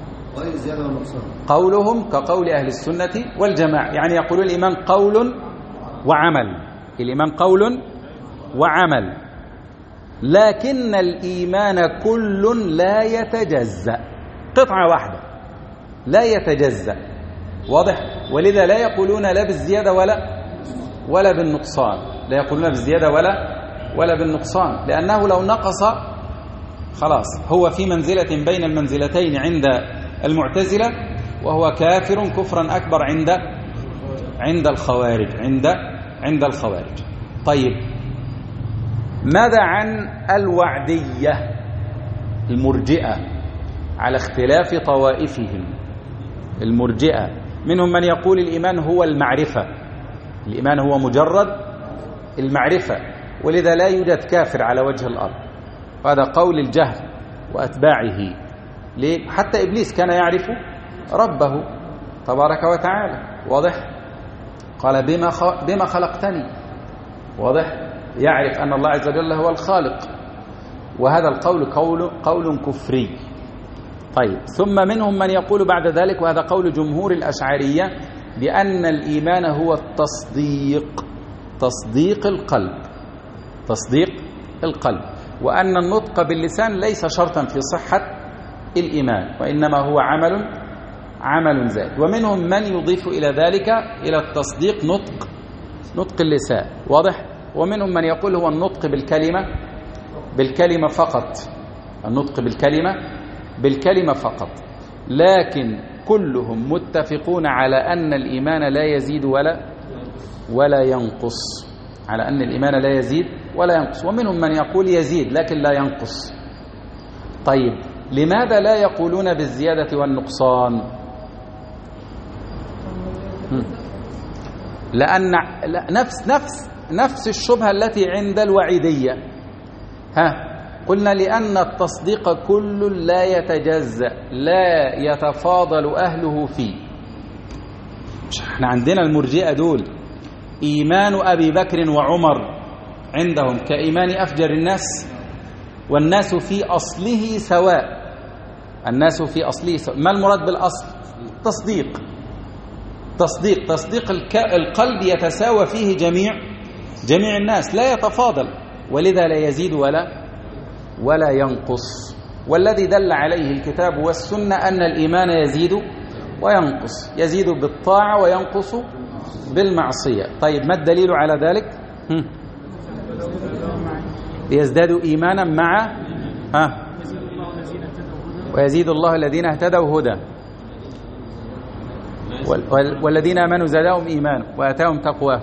قولهم كقول أهل السنة والجماعة، يعني يقولون الإيمان قول وعمل، الإيمان قول وعمل، لكن الإيمان كل لا يتجزأ، قطعة واحدة لا يتجزأ. واضح؟ ولذا لا يقولون لا بالزيادة ولا ولا بالنقصان، لا يقولون بالزيادة ولا ولا بالنقصان، لأنه لو نقص خلاص هو في منزلة بين المنزلتين عند المعتزلة، وهو كافر كفرا أكبر عند عند الخوارج عند عند الخوارج. طيب ماذا عن الوعدية المرجئة على اختلاف طوائفهم؟ المرجئة منهم من يقول الإيمان هو المعرفة، الإيمان هو مجرد المعرفة، ولذا لا يوجد كافر على وجه الأرض، وهذا قول الجهل وأتباعه. ليه؟ حتى إبليس كان يعرف ربه تبارك وتعالى. واضح؟ قال بما بما خلقتني. واضح؟ يعرف أن الله عز وجل هو الخالق، وهذا القول قول قول كفري. طيب ثم منهم من يقول بعد ذلك، وهذا قول جمهور الأشعرية، بأن الإيمان هو التصديق، تصديق القلب، تصديق القلب، وأن النطق باللسان ليس شرطا في صحة الإيمان، وإنما هو عمل عمل زائد. ومنهم من يضيف إلى ذلك إلى التصديق نطق نطق اللسان، واضح؟ ومنهم من يقول هو النطق بالكلمة بالكلمة فقط، النطق بالكلمة بالكلمة فقط، لكن كلهم متفقون على أن الإيمان لا يزيد ولا ولا ينقص، على أن الإيمان لا يزيد ولا ينقص. ومنهم من يقول يزيد لكن لا ينقص. طيب لماذا لا يقولون بالزيادة والنقصان؟ لأن نفس نفس نفس الشبهة التي عند الوعيدية. ها قلنا لأن التصديق كل لا يتجزأ، لا يتفاضل أهله فيه. مش احنا عندنا المرجئة دول إيمان أبي بكر وعمر عندهم كإيمان أفجر الناس، والناس في أصله سواء، الناس في أصله سواء. ما المراد بالأصل؟ تصديق تصديق تصديق القلب يتساوى فيه جميع جميع الناس، لا يتفاضل، ولذا لا يزيد ولا ولا ينقص. والذي دل عليه الكتاب والسنة أن الإيمان يزيد وينقص، يزيد بالطاعة وينقص بالمعصية. طيب ما الدليل على ذلك؟ ليزدادوا إيمانا مع ها ويزيد الله الذين اهتدوا هدى والذين آمنوا زادهم إيمانا وآتاهم تقواه.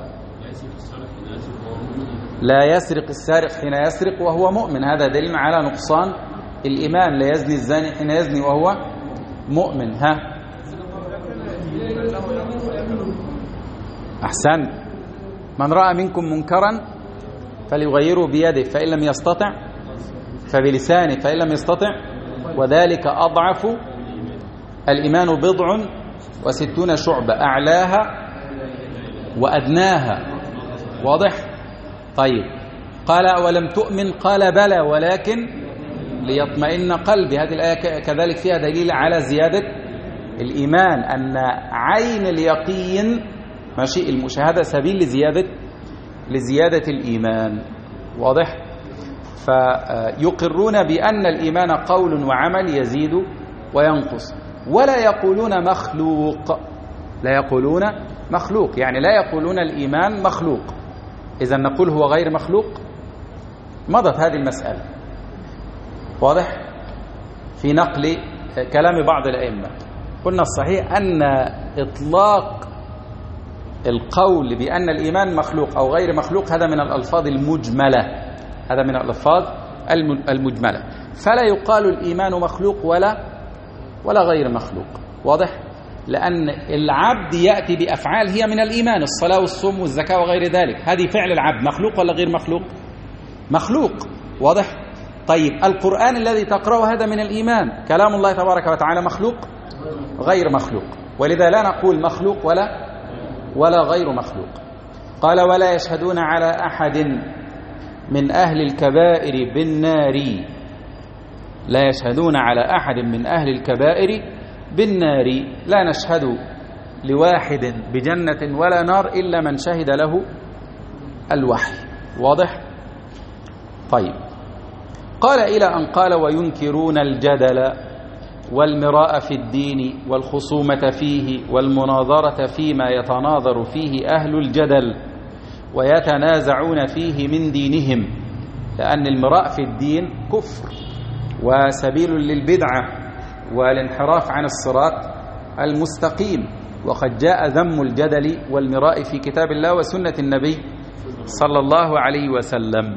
لا يسرق السارق حين يسرق وهو مؤمن، هذا دليل على نقصان الإيمان. لا يزني الزاني حين يزني وهو مؤمن. ها أحسن. من رأى منكم منكرا فليغيره بيده، فإن لم يستطع فبلسانه، فإن لم يستطع وذلك أضعف الإيمان. بضع وستون شعبة، أعلاها وأدناها، واضح؟ طيب قال أولم تؤمن؟ قال بلى ولكن ليطمئن قلبي. هذه الآية كذلك فيها دليل على زيادة الإيمان، أن عين اليقين ماشي المشاهدة سبيل لزيادة لزيادة الإيمان، واضح؟ فيقرون بأن الإيمان قول وعمل يزيد وينقص، ولا يقولون مخلوق، لا يقولون مخلوق، يعني لا يقولون الإيمان مخلوق. إذا نقول هو غير مخلوق؟ مضت هذه المسألة، واضح؟ في نقل كلام بعض الأئمة قلنا الصحيح أن إطلاق القول بأن الإيمان مخلوق أو غير مخلوق هذا من الألفاظ المجملة، هذا من الألفاظ المجملة، فلا يقال الإيمان مخلوق ولا ولا غير مخلوق، واضح؟ لأن العبد يأتي بأفعال هي من الإيمان، الصلاة والصوم والزكاة وغير ذلك، هذه فعل العبد مخلوق ولا غير مخلوق؟ مخلوق، واضح؟ طيب القرآن الذي تقرأه هذا من الإيمان، كلام الله تبارك وتعالى مخلوق؟ غير مخلوق، ولذا لا نقول مخلوق ولا ولا غير مخلوق. قال ولا يشهدون على أحد من أهل الكبائر بالنار، لا يشهدون على أحد من أهل الكبائر بالنار، لا نشهد لواحد بجنة ولا نار إلا من شهد له الوحي، واضح؟ طيب قال إلى أن قال وينكرون الجدل والمراء في الدين والخصومة فيه والمناظرة فيما يتناظر فيه أهل الجدل ويتنازعون فيه من دينهم، لأن المراء في الدين كفر وسبيل للبدعة والانحراف عن الصراط المستقيم، وقد جاء ذم الجدل والمراء في كتاب الله وسنة النبي صلى الله عليه وسلم.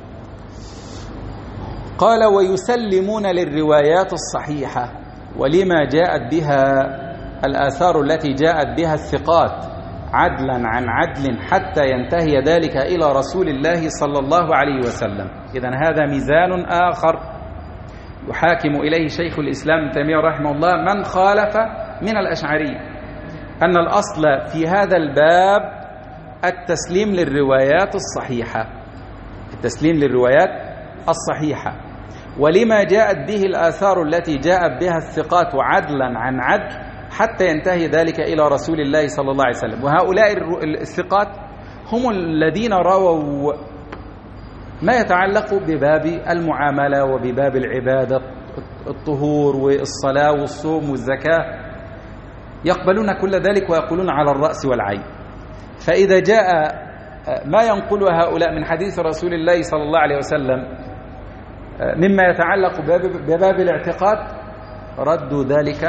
قال ويسلمون للروايات الصحيحة ولما جاءت بها الآثار التي جاءت بها الثقات عدلا عن عدل حتى ينتهي ذلك إلى رسول الله صلى الله عليه وسلم. إذن هذا ميزان آخر يحاكم إليه شيخ الإسلام ابن تيمية رحمه الله من خالف من الأشعرية، أن الأصل في هذا الباب التسليم للروايات الصحيحة، التسليم للروايات الصحيحة ولما جاءت به الآثار التي جاءت بها الثقات عدلا عن عدل حتى ينتهي ذلك إلى رسول الله صلى الله عليه وسلم. وهؤلاء الثقات هم الذين رووا ما يتعلق بباب المعاملة وبباب العبادة الطهور والصلاة والصوم والزكاة، يقبلون كل ذلك ويقولون على الرأس والعين. فإذا جاء ما ينقل هؤلاء من حديث رسول الله صلى الله عليه وسلم مما يتعلق بباب الاعتقاد ردوا ذلك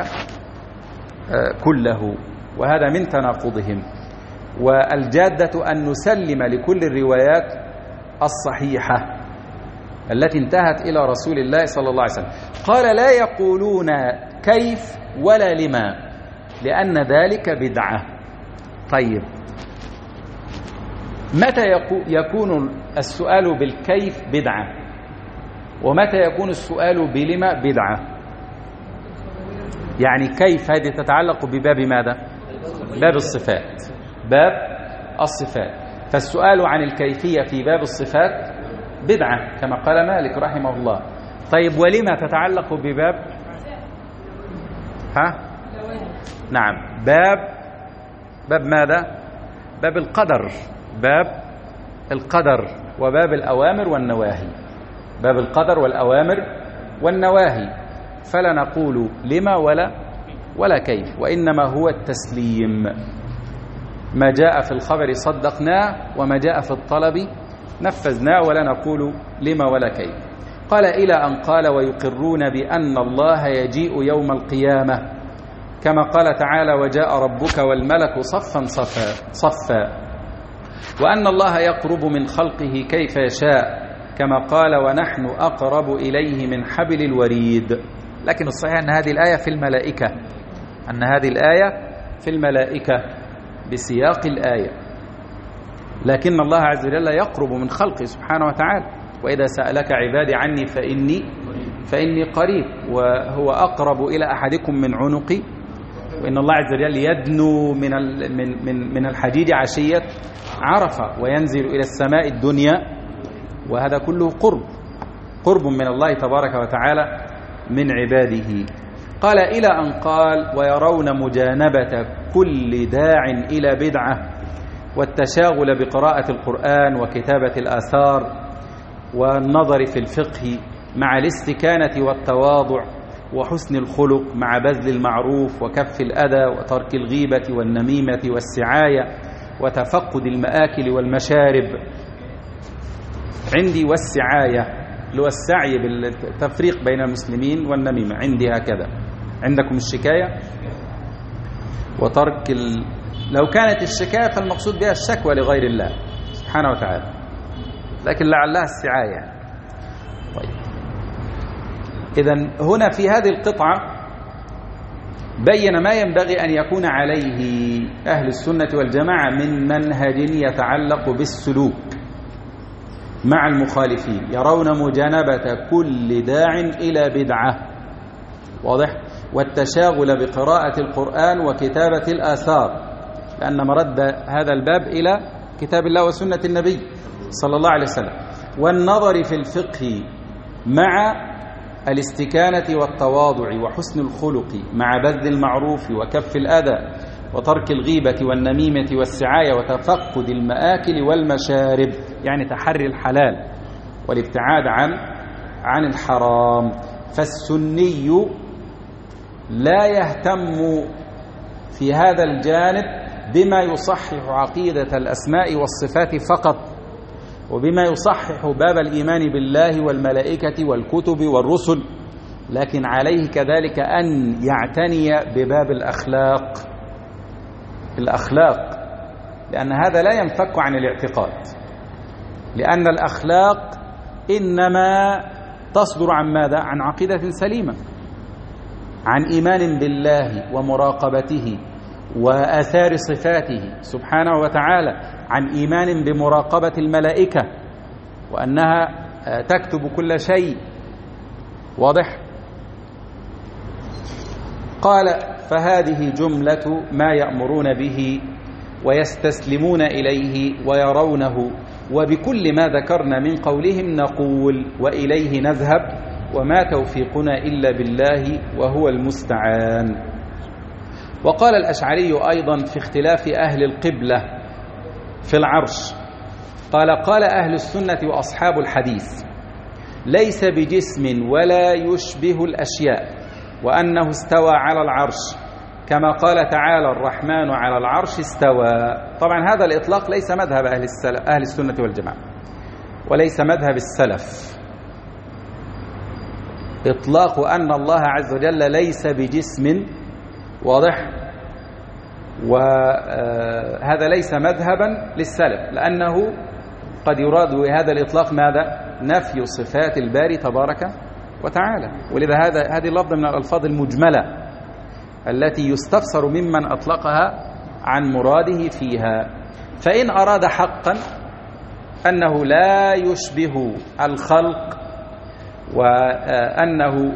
كله، وهذا من تناقضهم. والجادة أن نسلم لكل الروايات الصحيحة التي انتهت إلى رسول الله صلى الله عليه وسلم. قال لا يقولون كيف ولا لما لأن ذلك بدعة. طيب، متى يكون السؤال بالكيف بدعة ومتى يكون السؤال بلما بدعة؟ يعني كيف هذه تتعلق بباب ماذا؟ باب الصفات، باب الصفات. فالسؤال عن الكيفية في باب الصفات بدعة كما قال مالك رحمه الله. طيب، ولما تتعلق بباب ها؟ نعم، باب باب ماذا؟ باب القدر، باب القدر وباب الأوامر والنواهي، باب القدر والأوامر والنواهي. فلا نقول لما ولا ولا كيف، وإنما هو التسليم. ما جاء في الخبر صدقناه وما جاء في الطلب نفذناه، ولا نقول لما ولا كيف. قال إلى أن قال ويقرون بأن الله يجيء يوم القيامة كما قال تعالى وجاء ربك والملك صفا صفا صفا، وأن الله يقرب من خلقه كيف يشاء كما قال ونحن أقرب إليه من حبل الوريد. لكن الصحيح أن هذه الآية في الملائكة، أن هذه الآية في الملائكة بسياق الآية، لكن الله عز وجل يقرب من خلقه سبحانه وتعالى. وإذا سألك عبادي عني فإني فإني قريب، وهو أقرب إلى أحدكم من عنقي، وإن الله عز وجل يدنو من من من من الحديد عشية عرفة وينزل إلى السماء الدنيا، وهذا كله قرب قرب من الله تبارك وتعالى من عباده. قال إلى أن قال ويرون مجانبة كل داع إلى بدعة والتشاغل بقراءة القرآن وكتابة الآثار والنظر في الفقه مع الاستكانة والتواضع وحسن الخلق مع بذل المعروف وكف الأذى وترك الغيبة والنميمة والسعاية وتفقد المآكل والمشارب. عندي والسعاية اللي هو السعي بالتفريق بين المسلمين والنميمة، عندي هكذا. عندكم الشكاية وترك ال... لو كانت الشكاية فالمقصود بها الشكوى لغير الله سبحانه وتعالى، لكن لعلها السعاية. طيب، إذن هنا في هذه القطعة بين ما ينبغي أن يكون عليه أهل السنة والجماعة من منهج يتعلق بالسلوك مع المخالفين. يرون مجانبة كل داع إلى بدعة، واضح، والتشاغل بقراءة القرآن وكتابة الآثار، لأن مرد هذا الباب إلى كتاب الله وسنة النبي صلى الله عليه وسلم، والنظر في الفقه مع الاستكانة والتواضع وحسن الخلق مع بذل المعروف وكف الأذى وترك الغيبة والنميمة والسعاية وتفقد المآكل والمشارب، يعني تحري الحلال والابتعاد عن عن الحرام. فالسني لا يهتم في هذا الجانب بما يصحح عقيدة الأسماء والصفات فقط، وبما يصحح باب الإيمان بالله والملائكة والكتب والرسل، لكن عليه كذلك أن يعتني بباب الأخلاق الأخلاق لأن هذا لا ينفك عن الاعتقاد، لأن الأخلاق إنما تصدر عن ماذا؟ عن عقيدة سليمة، عن إيمان بالله ومراقبته وآثار صفاته سبحانه وتعالى، عن إيمان بمراقبة الملائكة وأنها تكتب كل شيء، واضح؟ قال فهذه جملة ما يأمرون به ويستسلمون إليه ويرونه، وبكل ما ذكرنا من قولهم نقول وإليه نذهب وما توفيقنا إلا بالله وهو المستعان. وقال الأشعري أيضا في اختلاف أهل القبلة في العرش، قال قال أهل السنة وأصحاب الحديث ليس بجسم ولا يشبه الأشياء، وأنه استوى على العرش كما قال تعالى الرحمن على العرش استوى. طبعا هذا الإطلاق ليس مذهب أهل, أهل السنة والجماعة وليس مذهب السلف. إطلاق أن الله عز وجل ليس بجسم واضح، وهذا ليس مذهبا للسلف، لأنه قد يراد بهذا الإطلاق ماذا؟ نفي صفات الباري تبارك وتعالى. ولذا هذا هذه اللفظة من الألفاظ المجملة التي يستفسر ممن أطلقها عن مراده فيها. فإن أراد حقا أنه لا يشبه الخلق وأنه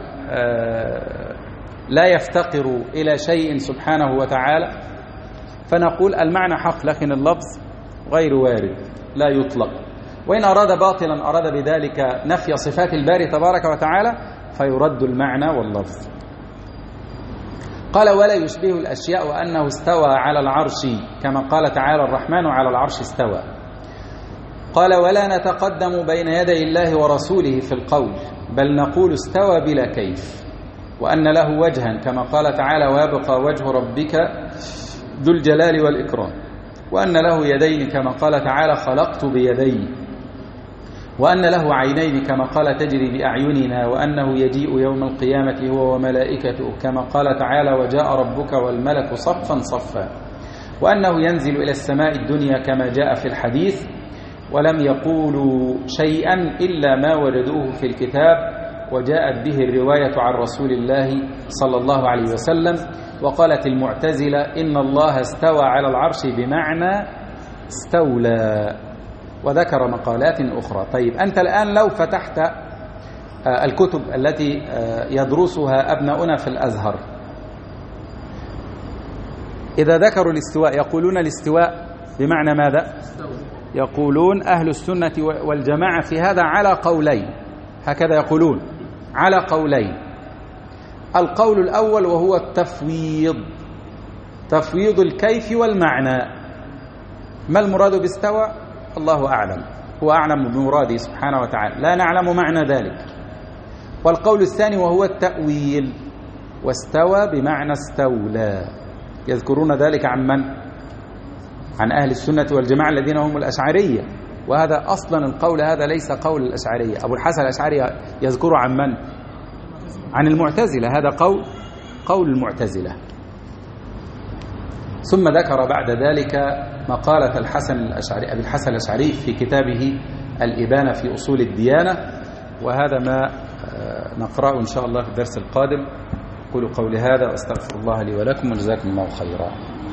لا يفتقر إلى شيء سبحانه وتعالى، فنقول المعنى حق لكن اللفظ غير وارد لا يطلق. وإن أراد باطلا أراد بذلك نفي صفات الباري تبارك وتعالى فيرد المعنى واللفظ. قال ولا يشبه الأشياء وأنه استوى على العرش كما قال تعالى الرحمن على العرش استوى. قال ولا نتقدم بين يدي الله ورسوله في القول، بل نقول استوى بلا كيف، وأن له وجها كما قال تعالى ويبقى وجه ربك ذو الجلال والإكرام، وأن له يدين كما قال تعالى خلقت بيدي، وأن له عينين كما قال تجري بأعيننا، وأنه يجيء يوم القيامة هو وملائكته كما قال تعالى وجاء ربك والملك صفا صفا، وأنه ينزل إلى السماء الدنيا كما جاء في الحديث، ولم يقولوا شيئا إلا ما وجدوه في الكتاب وجاءت به الرواية عن رسول الله صلى الله عليه وسلم. وقالت المعتزلة إن الله استوى على العرش بمعنى استولى، وذكر مقالات أخرى. طيب أنت الآن لو فتحت الكتب التي يدرسها أبناؤنا في الأزهر، إذا ذكروا الاستواء يقولون الاستواء بمعنى ماذا؟ يقولون أهل السنة والجماعة في هذا على قولين، هكذا يقولون على قولين. القول الأول وهو التفويض، تفويض الكيف والمعنى. ما المراد باستوى؟ الله أعلم، هو أعلم بمراده سبحانه وتعالى، لا نعلم معنى ذلك. والقول الثاني وهو التأويل، واستوى بمعنى استولى. يذكرون ذلك عن من؟ عن أهل السنة والجماعة الذين هم الأشعرية، وهذا أصلا القول هذا ليس قول الأشعرية. أبو الحسن الأشعري يذكر عن من؟ عن المعتزلة، هذا قول قول المعتزلة. ثم ذكر بعد ذلك مقالة الحسن الأشعري أبي الحسن الأشعري في كتابه الإبانة في أصول الديانة، وهذا ما نقرأه إن شاء الله في الدرس القادم. أقول قولي هذا وأستغفر الله لي ولكم وجزاكم الله خيرا.